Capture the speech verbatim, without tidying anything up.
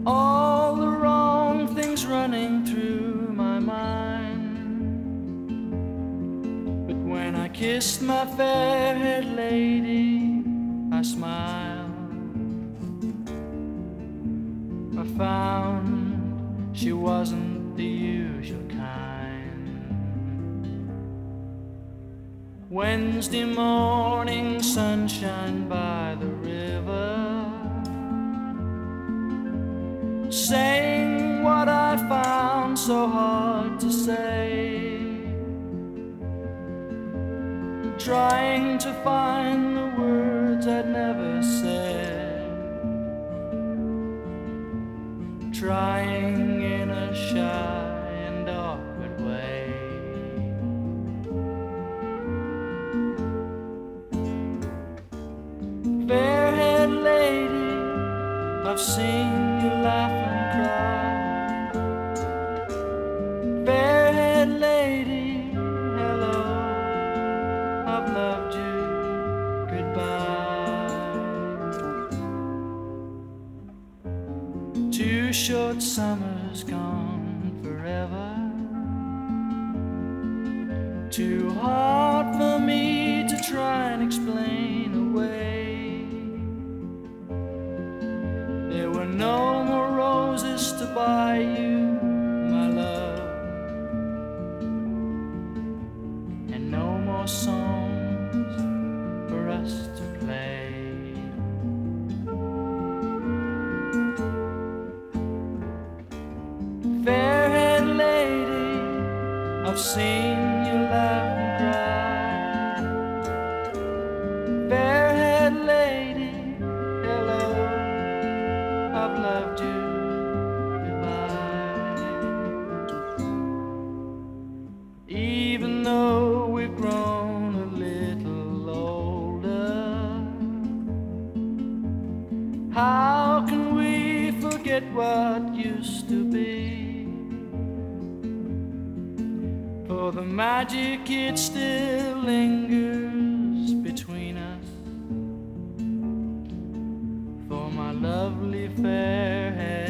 all the wrong things running through my mind. But when I kissed my fair-haired lady, I smiled. I found she wasn't the usual kind. Wednesday morning sunshine by the river, saying what I found so hard to say, trying to find the words I'd never said, trying in a shy and awkward way. Fair-haired lady, I've seen you laugh and cry. Fair-haired lady, hello, I've loved you, goodbye. Two short summers gone forever, too hard for me to try and explain away. There were no more roses to buy you, my love, and no more songs for us to play. Fair-haired lady, I've seen you laugh and cry. Fair-haired lady, hello, I've loved you, goodbye. Even though we've grown a little older, how can we forget what used to be? For the magic, it still lingers between us. For my lovely fair-haired